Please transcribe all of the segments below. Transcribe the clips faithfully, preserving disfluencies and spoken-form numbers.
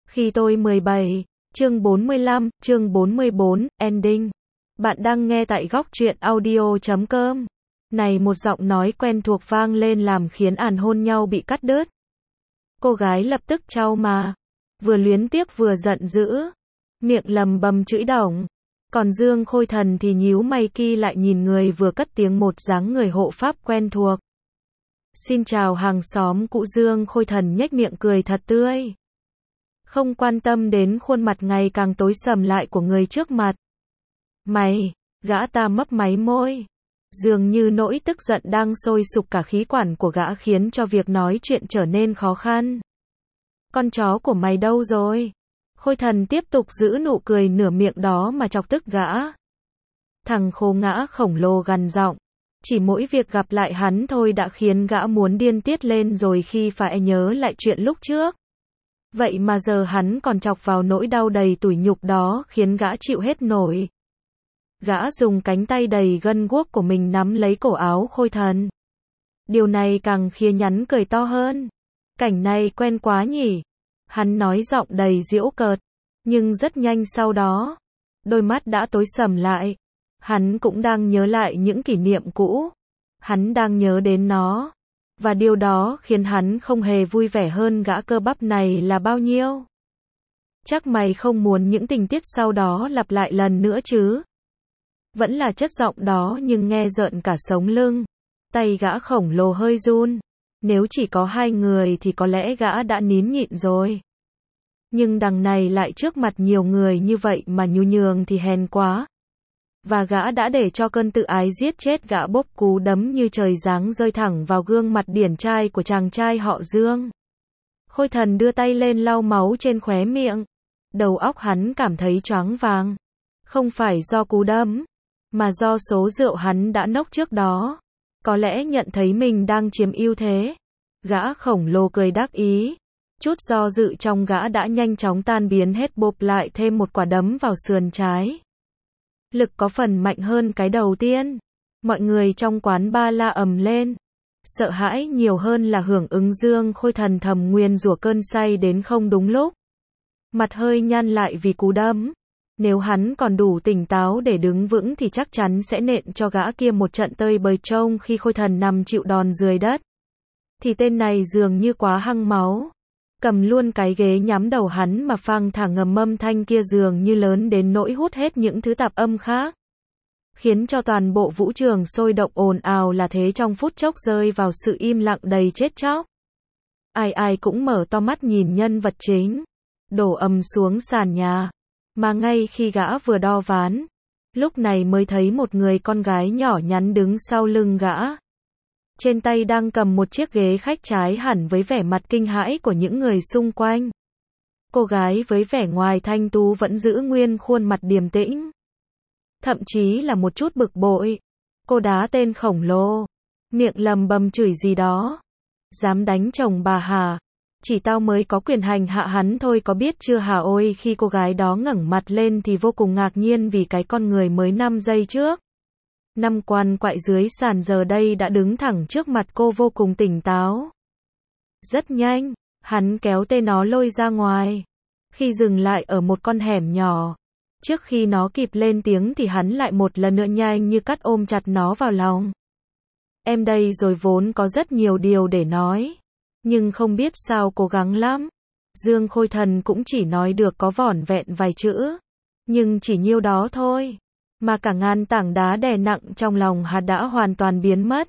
Khi tôi mười bảy, chương bốn mươi lăm, chương bốn mươi bốn, ending. Bạn đang nghe tại góc truyện audio chấm com. Này, một giọng nói quen thuộc vang lên làm khiến àn hôn nhau bị cắt đứt. Cô gái lập tức trao mà. Vừa luyến tiếc vừa giận dữ. Miệng lầm bầm chửi đồng. Còn Dương Khôi Thần thì nhíu mày ki lại nhìn người vừa cất tiếng một dáng người hộ pháp quen thuộc. Xin chào hàng xóm cũ. Dương Khôi Thần nhếch miệng cười thật tươi. Không quan tâm đến khuôn mặt ngày càng tối sầm lại của người trước mặt. Mày, gã ta mấp máy môi. Dường như nỗi tức giận đang sôi sục cả khí quản của gã khiến cho việc nói chuyện trở nên khó khăn. Con chó của mày đâu rồi? Khôi Thần tiếp tục giữ nụ cười nửa miệng đó mà chọc tức gã. Thằng khố ngã khổng lồ gằn giọng. Chỉ mỗi việc gặp lại hắn thôi đã khiến gã muốn điên tiết lên rồi khi phải nhớ lại chuyện lúc trước. Vậy mà giờ hắn còn chọc vào nỗi đau đầy tủi nhục đó khiến gã chịu hết nổi. Gã dùng cánh tay đầy gân guốc của mình nắm lấy cổ áo Khôi Thần. Điều này càng khiến nhắn cười to hơn. Cảnh này quen quá nhỉ? Hắn nói giọng đầy giễu cợt. Nhưng rất nhanh sau đó, đôi mắt đã tối sầm lại. Hắn cũng đang nhớ lại những kỷ niệm cũ. Hắn đang nhớ đến nó. Và điều đó khiến hắn không hề vui vẻ hơn gã cơ bắp này là bao nhiêu. Chắc mày không muốn những tình tiết sau đó lặp lại lần nữa chứ? Vẫn là chất giọng đó nhưng nghe rợn cả sống lưng. Tay gã khổng lồ hơi run. Nếu chỉ có hai người thì có lẽ gã đã nín nhịn rồi. Nhưng đằng này lại trước mặt nhiều người như vậy mà nhu nhường thì hèn quá. Và gã đã để cho cơn tự ái giết chết gã, bốp cú đấm như trời giáng rơi thẳng vào gương mặt điển trai của chàng trai họ Dương. Khôi Thần đưa tay lên lau máu trên khóe miệng. Đầu óc hắn cảm thấy choáng váng. Không phải do cú đấm, mà do số rượu hắn đã nốc trước đó. Có lẽ nhận thấy mình đang chiếm ưu thế. Gã khổng lồ cười đắc ý. Chút do dự trong gã đã nhanh chóng tan biến hết, bộp lại thêm một quả đấm vào sườn trái. Lực có phần mạnh hơn cái đầu tiên. Mọi người trong quán ba la ầm lên. Sợ hãi nhiều hơn là hưởng ứng. Dương Khôi Thần thầm nguyền rủa cơn say đến không đúng lúc. Mặt hơi nhăn lại vì cú đấm. Nếu hắn còn đủ tỉnh táo để đứng vững thì chắc chắn sẽ nện cho gã kia một trận tơi bời. Trông khi Khôi Thần nằm chịu đòn dưới đất, thì tên này dường như quá hăng máu. Cầm luôn cái ghế nhắm đầu hắn mà phang thẳng ngầm, âm thanh kia dường như lớn đến nỗi hút hết những thứ tạp âm khác. Khiến cho toàn bộ vũ trường sôi động ồn ào là thế, trong phút chốc rơi vào sự im lặng đầy chết chóc. Ai ai cũng mở to mắt nhìn nhân vật chính. Đổ ầm xuống sàn nhà. Mà ngay khi gã vừa đo ván, lúc này mới thấy một người con gái nhỏ nhắn đứng sau lưng gã. Trên tay đang cầm một chiếc ghế khách, trái hẳn với vẻ mặt kinh hãi của những người xung quanh. Cô gái với vẻ ngoài thanh tú vẫn giữ nguyên khuôn mặt điềm tĩnh. Thậm chí là một chút bực bội. Cô đá tên khổng lồ. Miệng lầm bầm chửi gì đó. Dám đánh chồng bà hả? Chỉ tao mới có quyền hành hạ hắn thôi, có biết chưa hả? Ôi, khi cô gái đó ngẩng mặt lên thì vô cùng ngạc nhiên vì cái con người mới năm giây trước năm quan quại dưới sàn giờ đây đã đứng thẳng trước mặt cô, vô cùng tỉnh táo. Rất nhanh, hắn kéo tay nó lôi ra ngoài. Khi dừng lại ở một con hẻm nhỏ, trước khi nó kịp lên tiếng thì hắn lại một lần nữa nhanh như cắt ôm chặt nó vào lòng. Em đây rồi, vốn có rất nhiều điều để nói, nhưng không biết sao cố gắng lắm. Dương Khôi Thần cũng chỉ nói được có vỏn vẹn vài chữ. Nhưng chỉ nhiêu đó thôi. Mà cả ngàn tảng đá đè nặng trong lòng hắn đã hoàn toàn biến mất.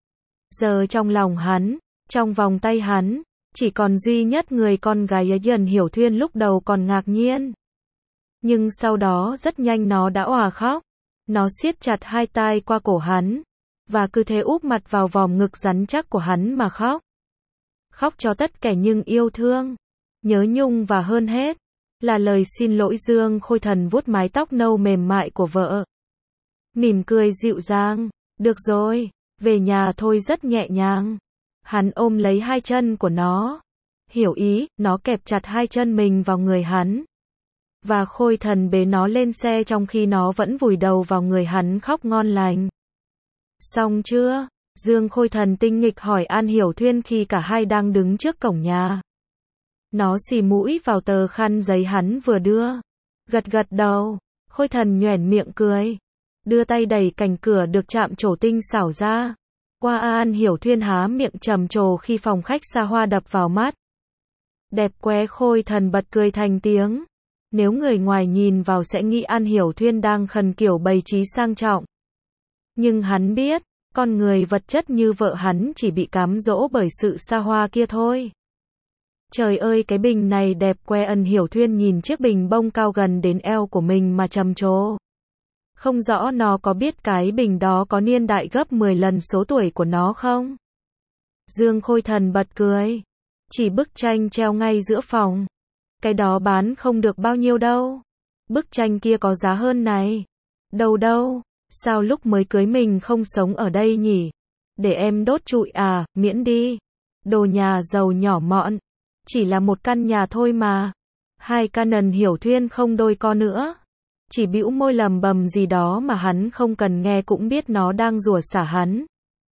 Giờ trong lòng hắn, trong vòng tay hắn, chỉ còn duy nhất người con gái ấy. Dần Hiểu Thuyên lúc đầu còn ngạc nhiên. Nhưng sau đó rất nhanh nó đã òa khóc. Nó siết chặt hai tay qua cổ hắn. Và cứ thế úp mặt vào vòng ngực rắn chắc của hắn mà khóc. Khóc cho tất kẻ nhưng yêu thương, nhớ nhung và hơn hết là lời xin lỗi. Dương Khôi Thần vuốt mái tóc nâu mềm mại của vợ. Mỉm cười dịu dàng. Được rồi, về nhà thôi, rất nhẹ nhàng. Hắn ôm lấy hai chân của nó. Hiểu ý, nó kẹp chặt hai chân mình vào người hắn. Và Khôi Thần bế nó lên xe trong khi nó vẫn vùi đầu vào người hắn khóc ngon lành. Xong chưa? Dương Khôi Thần tinh nghịch hỏi An Hiểu Thuyên khi cả hai đang đứng trước cổng nhà. Nó xì mũi vào tờ khăn giấy hắn vừa đưa. Gật gật đầu. Khôi Thần nhoẻn miệng cười. Đưa tay đẩy cành cửa được chạm trổ tinh xảo ra. Qua An Hiểu Thuyên há miệng trầm trồ khi phòng khách xa hoa đập vào mắt. Đẹp quá. Khôi Thần bật cười thành tiếng. Nếu người ngoài nhìn vào sẽ nghĩ An Hiểu Thuyên đang khần kiểu bày trí sang trọng. Nhưng hắn biết, con người vật chất như vợ hắn chỉ bị cám dỗ bởi sự xa hoa kia thôi. Trời ơi, cái bình này đẹp quá. An Hiểu Thuyên nhìn chiếc bình bông cao gần đến eo của mình mà trầm trồ. Không rõ nó có biết cái bình đó có niên đại gấp mười lần số tuổi của nó không? Dương Khôi Thần bật cười. Chỉ bức tranh treo ngay giữa phòng. Cái đó bán không được bao nhiêu đâu. Bức tranh kia có giá hơn này. Đâu đâu, sao lúc mới cưới mình không sống ở đây nhỉ? Để em đốt trụi à, miễn đi. Đồ nhà giàu nhỏ mọn. Chỉ là một căn nhà thôi mà. Hai căn. An Hiểu Thuyên không đôi co nữa. Chỉ bĩu môi lầm bầm gì đó mà hắn không cần nghe cũng biết nó đang rủa xả hắn.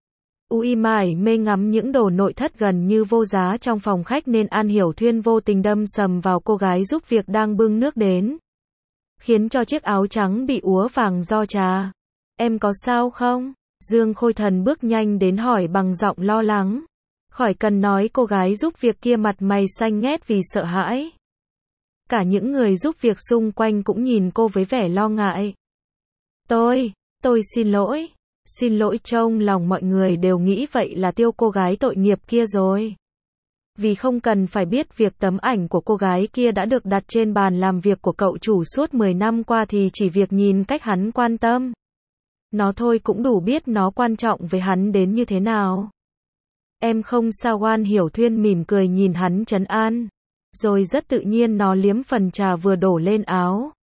Ui mải mê ngắm những đồ nội thất gần như vô giá trong phòng khách nên An Hiểu Thuyên vô tình đâm sầm vào cô gái giúp việc đang bưng nước đến. Khiến cho chiếc áo trắng bị úa vàng do trà. Em có sao không? Dương Khôi Thần bước nhanh đến hỏi bằng giọng lo lắng. Khỏi cần nói, cô gái giúp việc kia mặt mày xanh nghét vì sợ hãi. Cả những người giúp việc xung quanh cũng nhìn cô với vẻ lo ngại. Tôi, tôi xin lỗi. Xin lỗi. Trong lòng mọi người đều nghĩ vậy là tiêu cô gái tội nghiệp kia rồi. Vì không cần phải biết việc tấm ảnh của cô gái kia đã được đặt trên bàn làm việc của cậu chủ suốt mười năm qua thì chỉ việc nhìn cách hắn quan tâm. Nó thôi cũng đủ biết nó quan trọng với hắn đến như thế nào. Em không sao. An Hiểu Thuyên mỉm cười nhìn hắn trấn an. Rồi rất tự nhiên nó liếm phần trà vừa đổ lên áo.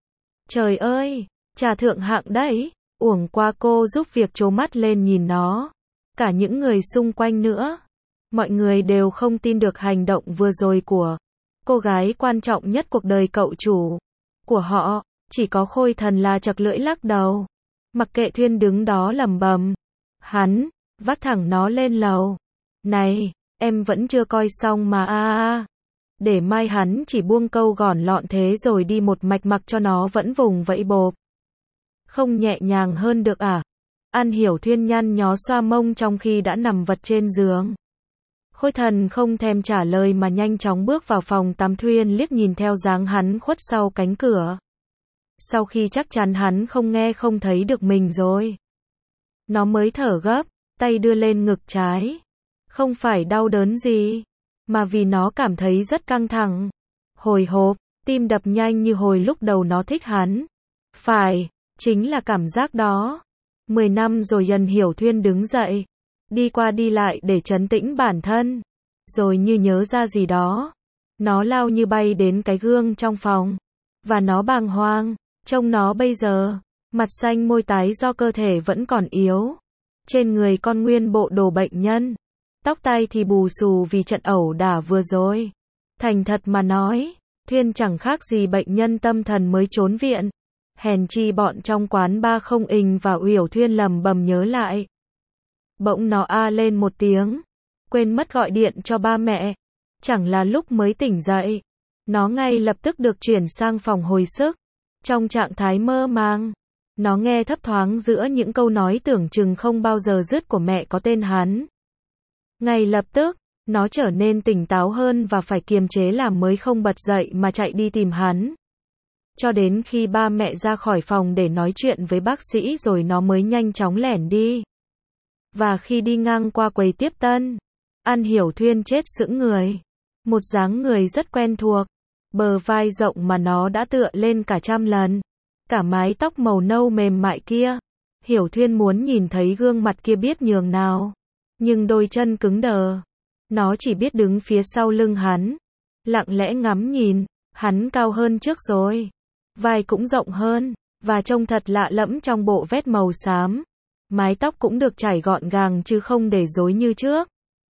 Trời ơi, trà thượng hạng đấy. Uổng qua. Cô giúp việc trố mắt lên nhìn nó. Cả những người xung quanh nữa. Mọi người đều không tin được hành động vừa rồi của cô gái quan trọng nhất cuộc đời cậu chủ của họ. Chỉ có Khôi Thần là chật lưỡi lắc đầu. Mặc kệ Thuyên đứng đó lẩm bẩm. Hắn vác thẳng nó lên lầu. Này, em vẫn chưa coi xong mà a a. Để mai hắn chỉ buông câu gòn lọn thế rồi đi một mạch mặc cho nó vẫn vùng vẫy bộp. Không nhẹ nhàng hơn được à? An Hiểu Thuyên nhăn nhó xoa mông trong khi đã nằm vật trên giường. Khôi Thần không thèm trả lời mà nhanh chóng bước vào phòng tắm. Thuyên liếc nhìn theo dáng hắn khuất sau cánh cửa. Sau khi chắc chắn hắn không nghe không thấy được mình rồi, nó mới thở gấp, tay đưa lên ngực trái. Không phải đau đớn gì, mà vì nó cảm thấy rất căng thẳng, hồi hộp, tim đập nhanh như hồi lúc đầu nó thích hắn. Phải, chính là cảm giác đó. Mười năm rồi. An Hiểu Thuyên đứng dậy, đi qua đi lại để trấn tĩnh bản thân. Rồi như nhớ ra gì đó, nó lao như bay đến cái gương trong phòng. Và nó bàng hoàng, trông nó bây giờ, mặt xanh môi tái do cơ thể vẫn còn yếu. Trên người con nguyên bộ đồ bệnh nhân. Tóc tai thì bù xù vì trận ẩu đả vừa rồi. Thành thật mà nói, Thuyên chẳng khác gì bệnh nhân tâm thần mới trốn viện. Hèn chi bọn trong quán ba không ình và Uyển Thuyên lầm bầm nhớ lại. Bỗng nó a lên một tiếng. Quên mất gọi điện cho ba mẹ. Chẳng là lúc mới tỉnh dậy. Nó ngay lập tức được chuyển sang phòng hồi sức. Trong trạng thái mơ màng, nó nghe thấp thoáng giữa những câu nói tưởng chừng không bao giờ dứt của mẹ có tên hắn. Ngay lập tức, nó trở nên tỉnh táo hơn và phải kiềm chế làm mới không bật dậy mà chạy đi tìm hắn. Cho đến khi ba mẹ ra khỏi phòng để nói chuyện với bác sĩ rồi nó mới nhanh chóng lẻn đi. Và khi đi ngang qua quầy tiếp tân, An Hiểu Thuyên chết sững người. Một dáng người rất quen thuộc, bờ vai rộng mà nó đã tựa lên cả trăm lần. Cả mái tóc màu nâu mềm mại kia. Hiểu Thuyên muốn nhìn thấy gương mặt kia biết nhường nào. Nhưng đôi chân cứng đờ. Nó chỉ biết đứng phía sau lưng hắn. Lặng lẽ ngắm nhìn. Hắn cao hơn trước rồi. Vai cũng rộng hơn. Và trông thật lạ lẫm trong bộ vest màu xám. Mái tóc cũng được chải gọn gàng chứ không để rối như trước.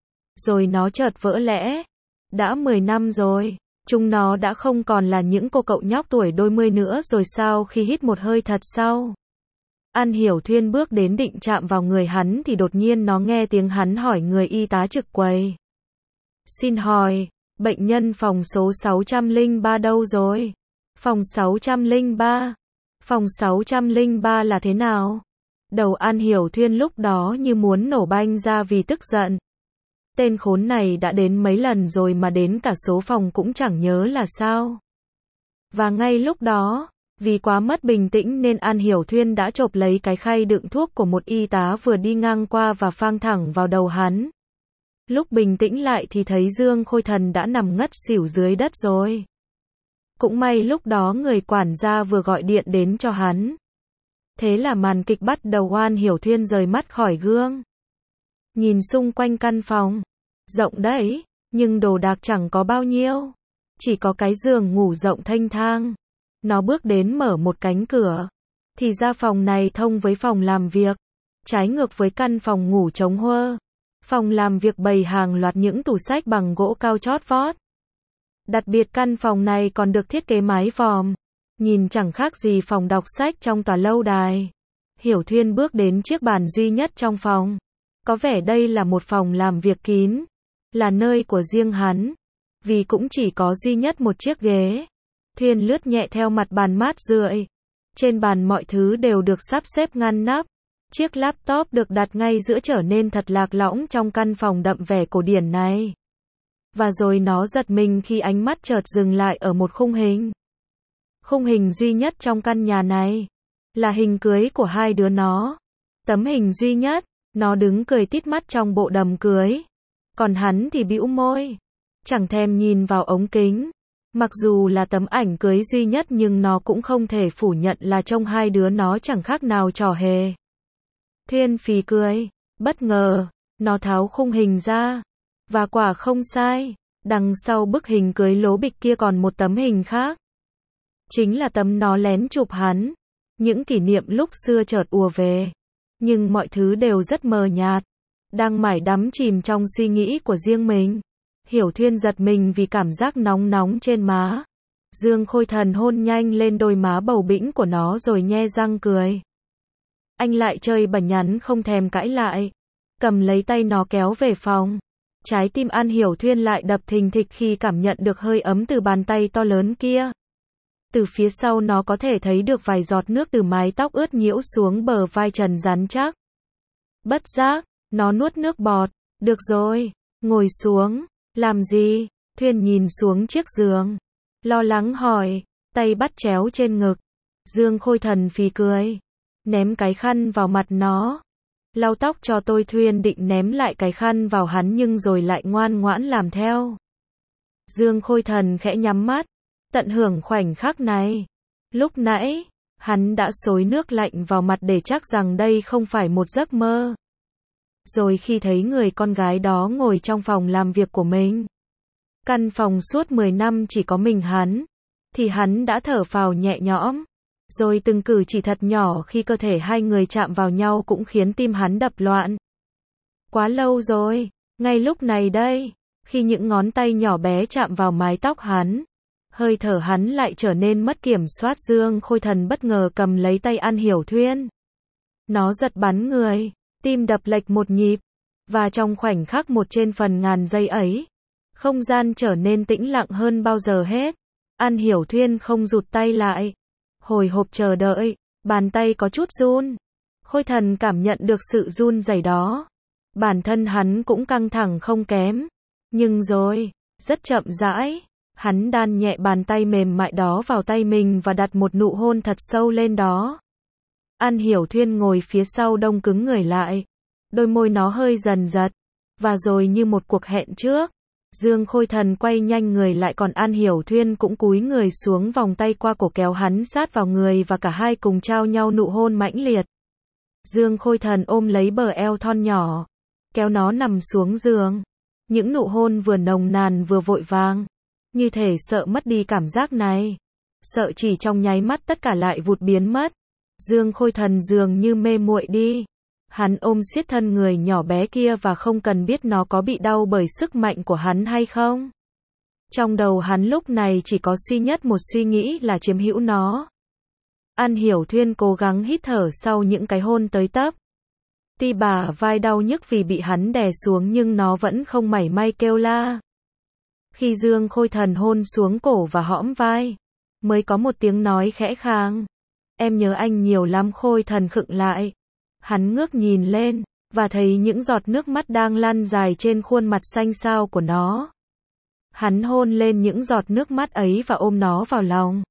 Rồi nó chợt vỡ lẽ. Đã mười năm rồi. Chúng nó đã không còn là những cô cậu nhóc tuổi đôi mươi nữa rồi sao? Khi hít một hơi thật sâu, An Hiểu Thuyên bước đến định chạm vào người hắn thì đột nhiên nó nghe tiếng hắn hỏi người y tá trực quầy. Xin hỏi, Bệnh nhân phòng số sáu trăm lẻ ba đâu rồi? Phòng sáu trăm lẻ ba. Phòng sáu trăm lẻ ba là thế nào? Đầu An Hiểu Thuyên lúc đó như muốn nổ banh ra vì tức giận. Tên khốn này đã đến mấy lần rồi mà đến cả số phòng cũng chẳng nhớ là sao. Và ngay lúc đó, vì quá mất bình tĩnh nên An Hiểu Thuyên đã chộp lấy cái khay đựng thuốc của một y tá vừa đi ngang qua và phang thẳng vào đầu hắn. Lúc bình tĩnh lại thì thấy Dương Khôi Thần đã nằm ngất xỉu dưới đất rồi. Cũng may lúc đó người quản gia vừa gọi điện đến cho hắn. Thế là màn kịch bắt đầu. An Hiểu Thuyên rời mắt khỏi gương. Nhìn xung quanh căn phòng. Rộng đấy, nhưng đồ đạc chẳng có bao nhiêu. Chỉ có cái giường ngủ rộng thênh thang. Nó bước đến mở một cánh cửa. Thì ra phòng này thông với phòng làm việc. Trái ngược với căn phòng ngủ trống huơ. Phòng làm việc bày hàng loạt những tủ sách bằng gỗ cao chót vót. Đặc biệt căn phòng này còn được thiết kế mái vòm. Nhìn chẳng khác gì phòng đọc sách trong tòa lâu đài. Hiểu Thuyên bước đến chiếc bàn duy nhất trong phòng. Có vẻ đây là một phòng làm việc kín. Là nơi của riêng hắn. Vì cũng chỉ có duy nhất một chiếc ghế. Thuyên lướt nhẹ theo mặt bàn mát rượi. Trên bàn mọi thứ đều được sắp xếp ngăn nắp. Chiếc laptop được đặt ngay giữa trở nên thật lạc lõng trong căn phòng đậm vẻ cổ điển này. Và rồi nó giật mình khi ánh mắt chợt dừng lại ở một khung hình. Khung hình duy nhất trong căn nhà này. Là hình cưới của hai đứa nó. Tấm hình duy nhất. Nó đứng cười tít mắt trong bộ đầm cưới. Còn hắn thì bĩu môi. Chẳng thèm nhìn vào ống kính. Mặc dù là tấm ảnh cưới duy nhất nhưng nó cũng không thể phủ nhận là trông hai đứa nó chẳng khác nào trò hề. Thuyên phì cười. Bất ngờ. Nó tháo khung hình ra. Và quả không sai. Đằng sau bức hình cưới lố bịch kia còn một tấm hình khác. Chính là tấm nó lén chụp hắn. Những kỷ niệm lúc xưa chợt ùa về. Nhưng mọi thứ đều rất mờ nhạt. Đang mải đắm chìm trong suy nghĩ của riêng mình. Hiểu Thuyên giật mình vì cảm giác nóng nóng trên má. Dương Khôi Thần hôn nhanh lên đôi má bầu bĩnh của nó rồi nhe răng cười. Anh lại chơi bẩn nhắn không thèm cãi lại. Cầm lấy tay nó kéo về phòng. Trái tim An Hiểu Thuyên lại đập thình thịch khi cảm nhận được hơi ấm từ bàn tay to lớn kia. Từ phía sau nó có thể thấy được vài giọt nước từ mái tóc ướt nhiễu xuống bờ vai trần rắn chắc. Bất giác, nó nuốt nước bọt. Được rồi, ngồi xuống. Làm gì? Thuyên nhìn xuống chiếc giường. Lo lắng hỏi, tay bắt chéo trên ngực. Dương Khôi Thần phì cười. Ném cái khăn vào mặt nó. Lau tóc cho tôi. Thuyên định ném lại cái khăn vào hắn nhưng rồi lại ngoan ngoãn làm theo. Dương Khôi Thần khẽ nhắm mắt. Tận hưởng khoảnh khắc này. Lúc nãy, hắn đã xối nước lạnh vào mặt để chắc rằng đây không phải một giấc mơ. Rồi khi thấy người con gái đó ngồi trong phòng làm việc của mình. Căn phòng suốt mười năm chỉ có mình hắn. Thì hắn đã thở phào nhẹ nhõm. Rồi từng cử chỉ thật nhỏ khi cơ thể hai người chạm vào nhau cũng khiến tim hắn đập loạn. Quá lâu rồi. Ngay lúc này đây. Khi những ngón tay nhỏ bé chạm vào mái tóc hắn. Hơi thở hắn lại trở nên mất kiểm soát. Dương Khôi Thần bất ngờ cầm lấy tay An Hiểu Thuyên. Nó giật bắn người. Tim đập lệch một nhịp. Và trong khoảnh khắc một trên phần ngàn giây ấy. Không gian trở nên tĩnh lặng hơn bao giờ hết. An Hiểu Thuyên không rụt tay lại. Hồi hộp chờ đợi. Bàn tay có chút run. Khôi Thần cảm nhận được sự run rẩy đó. Bản thân hắn cũng căng thẳng không kém. Nhưng rồi, rất chậm rãi. Hắn đan nhẹ bàn tay mềm mại đó vào tay mình và đặt một nụ hôn thật sâu lên đó. An Hiểu Thuyên ngồi phía sau đông cứng người lại. Đôi môi nó hơi dần giật. Và rồi như một cuộc hẹn trước. Dương Khôi Thần quay nhanh người lại còn An Hiểu Thuyên cũng cúi người xuống vòng tay qua cổ kéo hắn sát vào người và cả hai cùng trao nhau nụ hôn mãnh liệt. Dương Khôi Thần ôm lấy bờ eo thon nhỏ. Kéo nó nằm xuống giường. Những nụ hôn vừa nồng nàn vừa vội vàng. Như thể sợ mất đi cảm giác này. Sợ chỉ trong nháy mắt tất cả lại vụt biến mất. Dương Khôi Thần dường như mê muội đi. Hắn ôm siết thân người nhỏ bé kia và không cần biết nó có bị đau bởi sức mạnh của hắn hay không. Trong đầu hắn lúc này chỉ có duy nhất một suy nghĩ là chiếm hữu nó. An Hiểu Thuyên cố gắng hít thở sau những cái hôn tới tấp. Tuy bả vai đau nhức vì bị hắn đè xuống nhưng nó vẫn không mảy may kêu la. Khi Dương Khôi Thần hôn xuống cổ và hõm vai, mới có một tiếng nói khẽ khàng. Em nhớ anh nhiều lắm. Khôi Thần khựng lại. Hắn ngước nhìn lên, và thấy những giọt nước mắt đang lăn dài trên khuôn mặt xanh xao của nó. Hắn hôn lên những giọt nước mắt ấy và ôm nó vào lòng.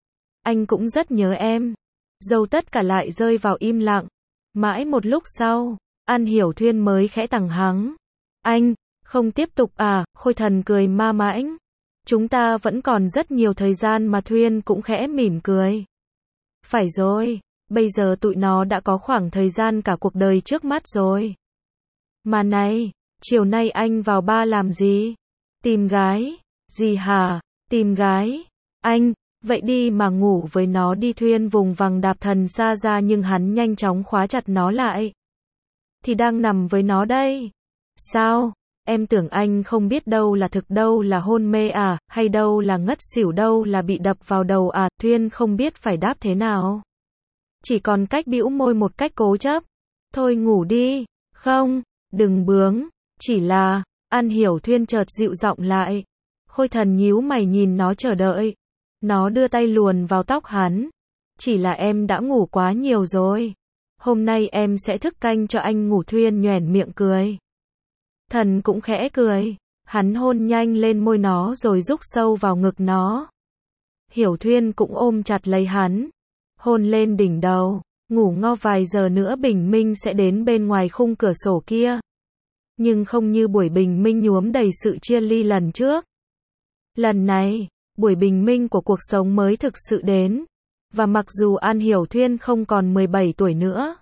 Anh cũng rất nhớ em. Dâu tất cả lại rơi vào im lặng. Mãi một lúc sau, An Hiểu Thuyên mới khẽ tằng hắng. Anh, không tiếp tục à? Khôi Thần cười ma mãnh. Chúng ta vẫn còn rất nhiều thời gian mà. Thuyên cũng khẽ mỉm cười. Phải rồi, bây giờ tụi nó đã có khoảng thời gian cả cuộc đời trước mắt rồi. Mà này, chiều nay anh vào bar làm gì? Tìm gái. Gì hả? Tìm gái? Anh, vậy đi mà ngủ với nó đi. Thuyên vùng vằng đạp thần xa ra nhưng hắn nhanh chóng khóa chặt nó lại. Thì đang nằm với nó đây. Sao? Em tưởng anh không biết đâu là thực, đâu là hôn mê à, hay đâu là ngất xỉu, đâu là bị đập vào đầu à? Thuyên không biết phải đáp thế nào. Chỉ còn cách bĩu môi một cách cố chấp. Thôi ngủ đi. Không, đừng bướng. Chỉ là, An Hiểu Thuyên chợt dịu giọng lại. Khôi Thần nhíu mày nhìn nó chờ đợi. Nó đưa tay luồn vào tóc hắn. Chỉ là em đã ngủ quá nhiều rồi. Hôm nay em sẽ thức canh cho anh ngủ. Thuyên nhoẻn miệng cười. Thần cũng khẽ cười. Hắn hôn nhanh lên môi nó rồi rúc sâu vào ngực nó. Hiểu Thuyên cũng ôm chặt lấy hắn. Hôn lên đỉnh đầu. Ngủ ngo vài giờ nữa bình minh sẽ đến bên ngoài khung cửa sổ kia. Nhưng không như buổi bình minh nhuốm đầy sự chia ly lần trước. Lần này, buổi bình minh của cuộc sống mới thực sự đến. Và mặc dù An Hiểu Thuyên không còn mười bảy tuổi nữa,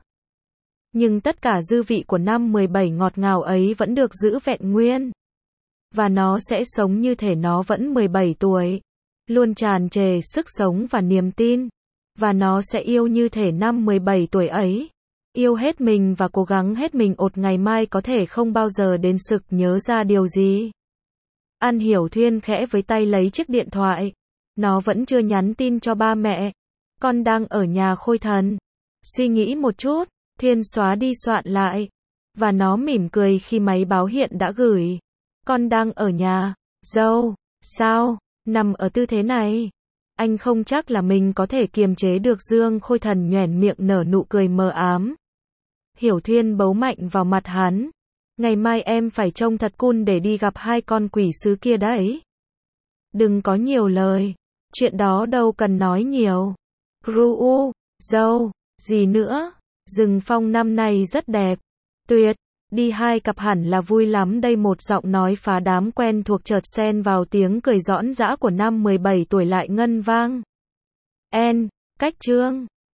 nhưng tất cả dư vị của năm mười bảy ngọt ngào ấy vẫn được giữ vẹn nguyên. Và nó sẽ sống như thể nó vẫn mười bảy tuổi. Luôn tràn trề sức sống và niềm tin. Và nó sẽ yêu như thể năm mười bảy tuổi ấy. Yêu hết mình và cố gắng hết mình. Ột ngày mai có thể không bao giờ đến. Sực nhớ ra điều gì. An Hiểu Thuyên khẽ với tay lấy chiếc điện thoại. Nó vẫn chưa nhắn tin cho ba mẹ. Con đang ở nhà Khôi Thần. Suy nghĩ một chút, Thuyên xóa đi soạn lại. Và nó mỉm cười khi máy báo hiện đã gửi. Con đang ở nhà. Dâu, sao? Nằm ở tư thế này. Anh không chắc là mình có thể kiềm chế được. Dương Khôi Thần nhoẻn miệng nở nụ cười mờ ám. Hiểu Thuyên bấu mạnh vào mặt hắn. Ngày mai em phải trông thật cool để đi gặp hai con quỷ sứ kia đấy. Đừng có nhiều lời. Chuyện đó đâu cần nói nhiều. Ru, dâu, gì nữa? Rừng phong năm nay rất đẹp. Tuyệt, đi hai cặp hẳn là vui lắm đây. Một giọng nói phá đám quen thuộc chợt xen vào tiếng cười giõn giã của năm mười bảy tuổi lại ngân vang. En, cách chương.